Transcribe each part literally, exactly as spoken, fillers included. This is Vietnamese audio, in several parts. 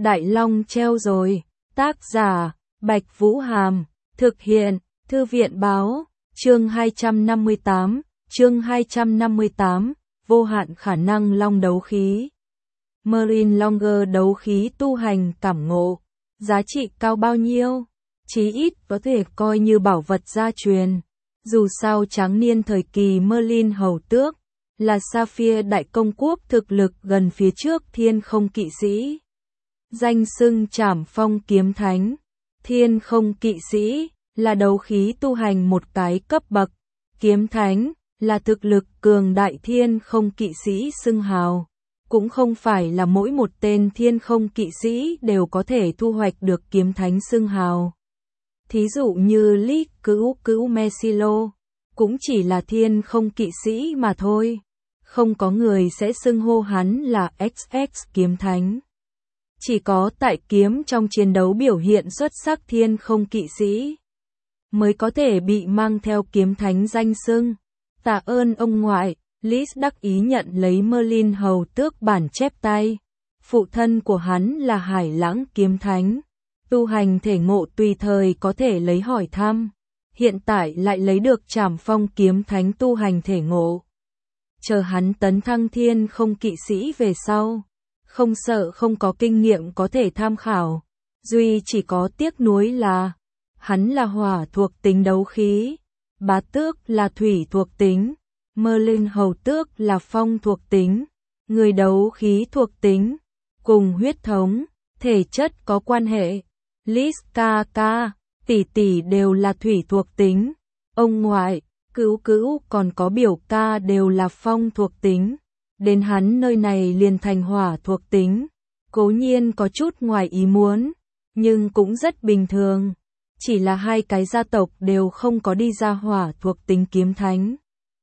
Đại Long treo rồi. Tác giả, Bạch Vũ Hàm. Thực hiện, Thư viện Báo. Chương hai trăm năm mươi tám. Chương hai trăm năm mươi tám. Vô hạn khả năng long đấu khí. Merlin Longer đấu khí tu hành cảm ngộ. Giá trị cao bao nhiêu? Chí ít có thể coi như bảo vật gia truyền. Dù sao tráng niên thời kỳ Merlin hầu tước là Sapphire đại công quốc thực lực gần phía trước thiên không kỵ sĩ. Danh xưng Trảm Phong kiếm thánh. Thiên không kỵ sĩ là đấu khí tu hành một cái cấp bậc. Kiếm thánh là thực lực cường đại thiên không kỵ sĩ xưng hào. Cũng không phải là mỗi một tên thiên không kỵ sĩ đều có thể thu hoạch được kiếm thánh xưng hào. Thí dụ như Lý Cữu Cữu Mesilo, cũng chỉ là thiên không kỵ sĩ mà thôi. Không có người sẽ xưng hô hắn là ích ích kiếm thánh. Chỉ có tại kiếm trong chiến đấu biểu hiện xuất sắc thiên không kỵ sĩ mới có thể bị mang theo kiếm thánh danh xưng. Tạ ơn ông ngoại, Lis đắc ý nhận lấy Merlin hầu tước bản chép tay. Phụ thân của hắn là Hải Lãng kiếm thánh. Tu hành thể ngộ tùy thời có thể lấy hỏi thăm. Hiện tại lại lấy được Trảm Phong kiếm thánh tu hành thể ngộ. Chờ hắn tấn thăng thiên không kỵ sĩ về sau. Không sợ không có kinh nghiệm có thể tham khảo. Duy chỉ có tiếc nuối là hắn là hỏa thuộc tính đấu khí. Bá tước là thủy thuộc tính. Merlin hầu tước là phong thuộc tính. Người đấu khí thuộc tính. Cùng huyết thống, thể chất có quan hệ. Lis ca ca, tỷ tỷ đều là thủy thuộc tính. Ông ngoại, Cữu Cữu còn có biểu ca đều là phong thuộc tính. Đến hắn nơi này liền thành hỏa thuộc tính. Cố nhiên có chút ngoài ý muốn, nhưng cũng rất bình thường. Chỉ là hai cái gia tộc đều không có đi ra hỏa thuộc tính kiếm thánh.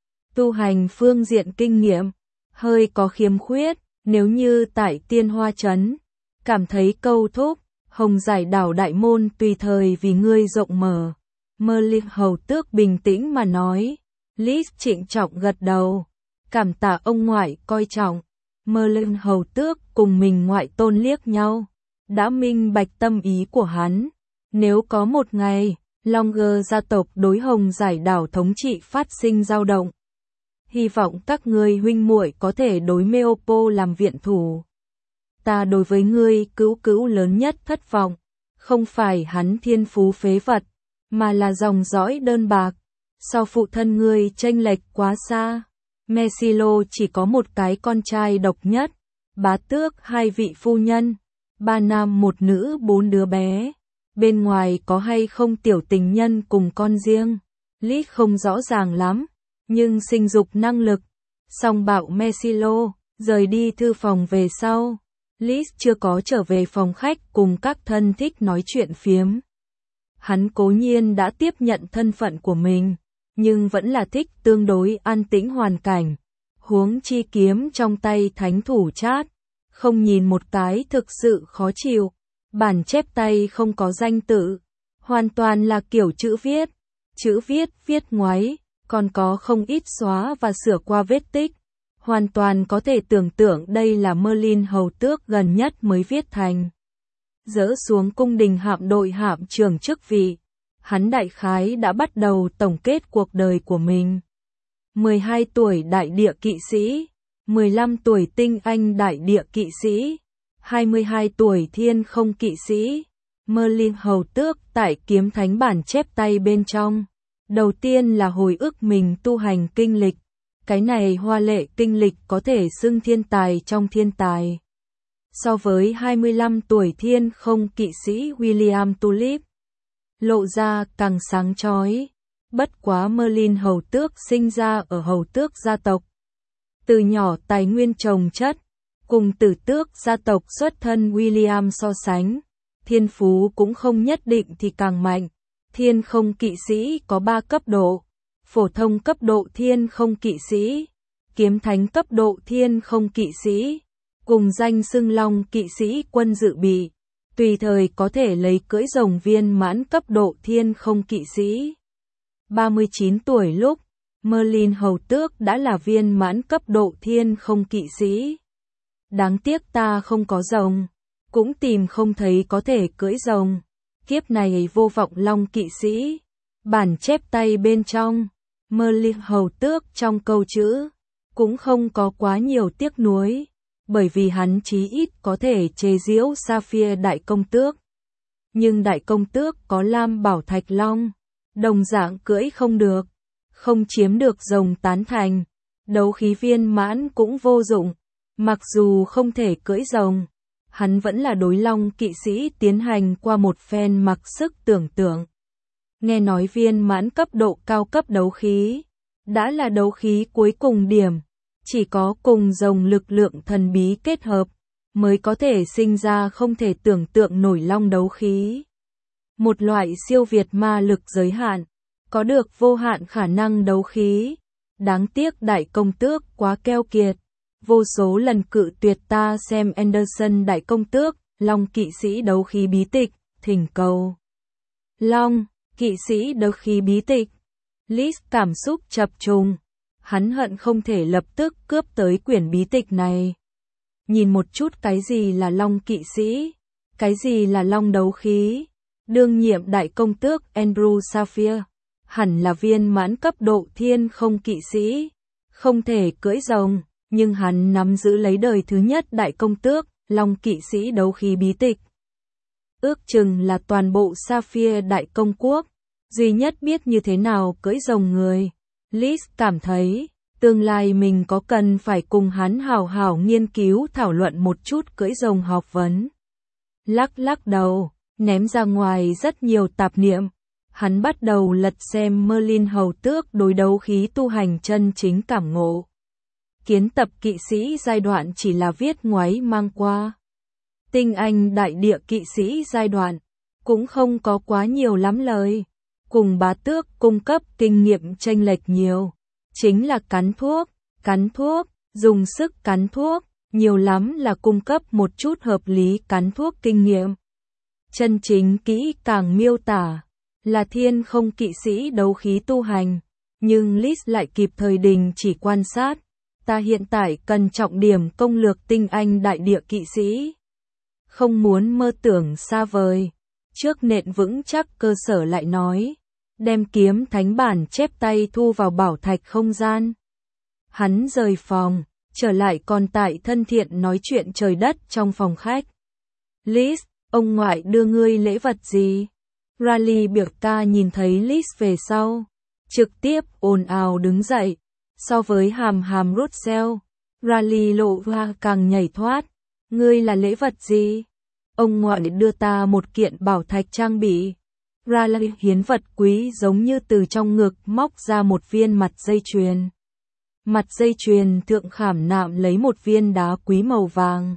Tu hành phương diện kinh nghiệm, hơi có khiếm khuyết. Nếu như tại Tiên Hoa Trấn, cảm thấy câu thúc, Hồng Giải đảo đại môn tùy thời vì ngươi rộng mở. Merlin hầu tước bình tĩnh mà nói. Lis trịnh trọng gật đầu. Cảm tạ ông ngoại coi trọng. Merlin hầu tước cùng mình ngoại tôn liếc nhau. Đã minh bạch tâm ý của hắn. Nếu có một ngày, Longer gia tộc đối Hồng Giải đảo thống trị phát sinh dao động. Hy vọng các ngươi huynh muội có thể đối Meopo làm viện thủ. Ta đối với ngươi Cữu Cữu lớn nhất thất vọng. Không phải hắn thiên phú phế vật, mà là dòng dõi đơn bạc. So phụ thân ngươi chênh lệch quá xa. Mesilo chỉ có một cái con trai độc nhất. Bá tước hai vị phu nhân. Ba nam một nữ bốn đứa bé. Bên ngoài có hay không tiểu tình nhân cùng con riêng. Lý không rõ ràng lắm. Nhưng sinh dục năng lực. Song bạo Mesilo, rời đi thư phòng về sau. Lis chưa có trở về phòng khách cùng các thân thích nói chuyện phiếm. Hắn cố nhiên đã tiếp nhận thân phận của mình, nhưng vẫn là thích tương đối an tĩnh hoàn cảnh. Huống chi kiếm trong tay thánh thủ chát, không nhìn một cái thực sự khó chịu. Bản chép tay không có danh tự, hoàn toàn là kiểu chữ viết. Chữ viết viết ngoáy, còn có không ít xóa và sửa qua vết tích. Hoàn toàn có thể tưởng tượng đây là Merlin hầu tước gần nhất mới viết thành. Dỡ xuống cung đình hạm đội hạm trưởng chức vị. Hắn đại khái đã bắt đầu tổng kết cuộc đời của mình. mười hai tuổi đại địa kỵ sĩ, mười lăm tuổi tinh anh đại địa kỵ sĩ, hai mươi hai tuổi thiên không kỵ sĩ. Merlin hầu tước tại kiếm thánh bản chép tay bên trong. Đầu tiên là hồi ức mình tu hành kinh lịch. Cái này hoa lệ kinh lịch có thể xưng thiên tài trong thiên tài. So với hai mươi lăm tuổi thiên không kỵ sĩ William Tulip, lộ ra càng sáng chói. Bất quá Merlin hầu tước sinh ra ở hầu tước gia tộc. Từ nhỏ tài nguyên trồng chất, cùng tử tước gia tộc xuất thân William so sánh. Thiên phú cũng không nhất định thì càng mạnh. Thiên không kỵ sĩ có ba cấp độ. Phổ thông cấp độ thiên không kỵ sĩ, kiếm thánh cấp độ thiên không kỵ sĩ, cùng danh xưng long kỵ sĩ quân dự bị, tùy thời có thể lấy cưỡi rồng viên mãn cấp độ thiên không kỵ sĩ. ba mươi chín tuổi lúc, Merlin hầu tước đã là viên mãn cấp độ thiên không kỵ sĩ. Đáng tiếc ta không có rồng. cũng tìm không thấy có thể cưỡi rồng. Kiếp này vô vọng long kỵ sĩ. Bản chép tay bên trong, Merlin hầu tước trong câu chữ, cũng không có quá nhiều tiếc nuối, bởi vì hắn chí ít có thể chế giễu Sapphire đại công tước. Nhưng đại công tước có lam bảo thạch long, đồng dạng cưỡi không được, không chiếm được rồng tán thành, đấu khí viên mãn cũng vô dụng, mặc dù không thể cưỡi rồng, hắn vẫn là đối long kỵ sĩ tiến hành qua một phen mặc sức tưởng tượng. Nghe nói viên mãn cấp độ cao cấp đấu khí, đã là đấu khí cuối cùng điểm, chỉ có cùng rồng lực lượng thần bí kết hợp, mới có thể sinh ra không thể tưởng tượng nổi long đấu khí. Một loại siêu việt ma lực giới hạn, có được vô hạn khả năng đấu khí. Đáng tiếc đại công tước quá keo kiệt, vô số lần cự tuyệt ta xem Anderson đại công tước, long kỵ sĩ đấu khí bí tịch, thỉnh cầu. Long, kỵ sĩ đấu khí bí tịch. Liz cảm xúc chập trùng, hắn hận không thể lập tức cướp tới quyển bí tịch này. Nhìn một chút cái gì là long kỵ sĩ, cái gì là long đấu khí. Đương nhiệm đại công tước Andrew Sapphire, hẳn là viên mãn cấp độ thiên không kỵ sĩ, không thể cưỡi rồng, nhưng hắn nắm giữ lấy đời thứ nhất đại công tước, long kỵ sĩ đấu khí bí tịch. Ước chừng là toàn bộ Sapphire đại công quốc, duy nhất biết như thế nào cưỡi rồng người. Liz cảm thấy, tương lai mình có cần phải cùng hắn hào hào nghiên cứu thảo luận một chút cưỡi rồng học vấn. Lắc lắc đầu, ném ra ngoài rất nhiều tạp niệm. Hắn bắt đầu lật xem Merlin hầu tước đối đấu khí tu hành chân chính cảm ngộ. Kiến tập kỵ sĩ giai đoạn chỉ là viết ngoáy mang qua. Tinh anh đại địa kỵ sĩ giai đoạn, cũng không có quá nhiều lắm lời. Cùng bá tước cung cấp kinh nghiệm chênh lệch nhiều. Chính là cắn thuốc, cắn thuốc, dùng sức cắn thuốc, nhiều lắm là cung cấp một chút hợp lý cắn thuốc kinh nghiệm. Chân chính kỹ càng miêu tả, là thiên không kỵ sĩ đấu khí tu hành, nhưng Liz lại kịp thời đình chỉ quan sát. Ta hiện tại cần trọng điểm công lược tinh anh đại địa kỵ sĩ. Không muốn mơ tưởng xa vời. Trước nện vững chắc cơ sở lại nói. Đem kiếm thánh bản chép tay thu vào bảo thạch không gian. Hắn rời phòng, trở lại còn tại thân thiện nói chuyện trời đất trong phòng khách. Liz, ông ngoại đưa ngươi lễ vật gì? Riley biểu ca nhìn thấy Liz về sau, trực tiếp ồn ào đứng dậy. So với hàm hàm Russell, Riley lộ ra càng nhảy thoát. Ngươi là lễ vật gì? Ông ngoại đưa ta một kiện bảo thạch trang bị. Riley hiến vật quý giống như từ trong ngực móc ra một viên mặt dây chuyền. Mặt dây chuyền thượng khảm nạm lấy một viên đá quý màu vàng.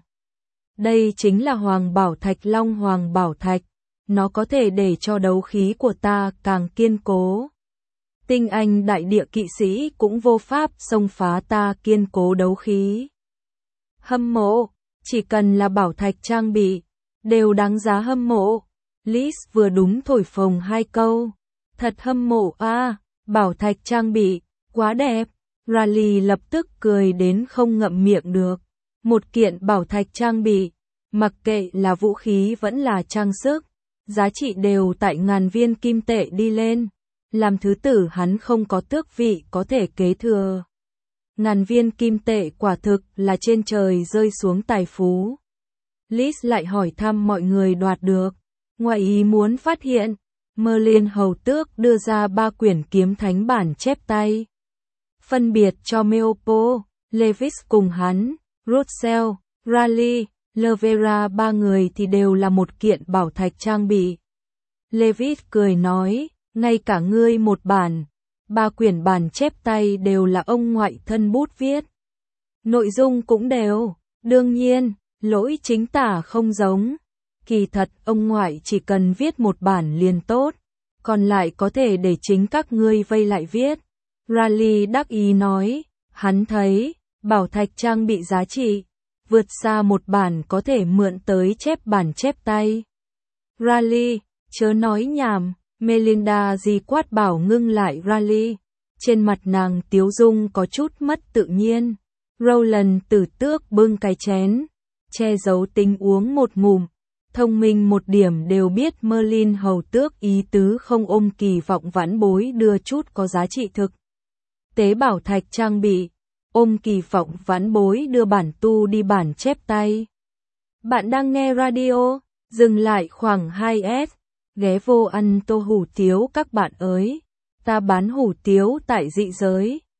Đây chính là hoàng bảo thạch long hoàng bảo thạch. Nó có thể để cho đấu khí của ta càng kiên cố. Tinh anh đại địa kỵ sĩ cũng vô pháp xông phá ta kiên cố đấu khí. Hâm mộ, chỉ cần là bảo thạch trang bị, đều đáng giá hâm mộ. Liz vừa đúng thổi phồng hai câu. Thật hâm mộ a, à, bảo thạch trang bị, quá đẹp. Riley lập tức cười đến không ngậm miệng được. Một kiện bảo thạch trang bị, mặc kệ là vũ khí vẫn là trang sức, giá trị đều tại ngàn viên kim tệ đi lên. Làm thứ tử hắn không có tước vị có thể kế thừa. Ngàn viên kim tệ quả thực là trên trời rơi xuống tài phú. Liz lại hỏi thăm mọi người đoạt được. Ngoài ý muốn phát hiện, Merlin hầu tước đưa ra ba quyển kiếm thánh bản chép tay. Phân biệt cho Meopo, Levis cùng hắn, Russell, Riley, Levera ba người thì đều là một kiện bảo thạch trang bị. Levis cười nói, ngay cả ngươi một bản, ba quyển bản chép tay đều là ông ngoại thân bút viết. Nội dung cũng đều, đương nhiên, lỗi chính tả không giống. Kỳ thật, ông ngoại chỉ cần viết một bản liền tốt, còn lại có thể để chính các ngươi vây lại viết. Riley đắc ý nói, hắn thấy, bảo thạch trang bị giá trị, vượt xa một bản có thể mượn tới chép bản chép tay. Riley, chớ nói nhảm, Melinda dì quát bảo ngưng lại Riley. Trên mặt nàng tiếu dung có chút mất tự nhiên. Roland tử tước bưng cái chén, che giấu tính uống một ngụm, thông minh một điểm đều biết Merlin hầu tước ý tứ không ôm kỳ vọng vãn bối đưa chút có giá trị thực. Tế bảo thạch trang bị, ôm kỳ vọng vãn bối đưa bản tu đi bản chép tay. Bạn đang nghe radio, dừng lại khoảng hai s, ghé vô ăn tô hủ tiếu các bạn ơi, ta bán hủ tiếu tại dị giới.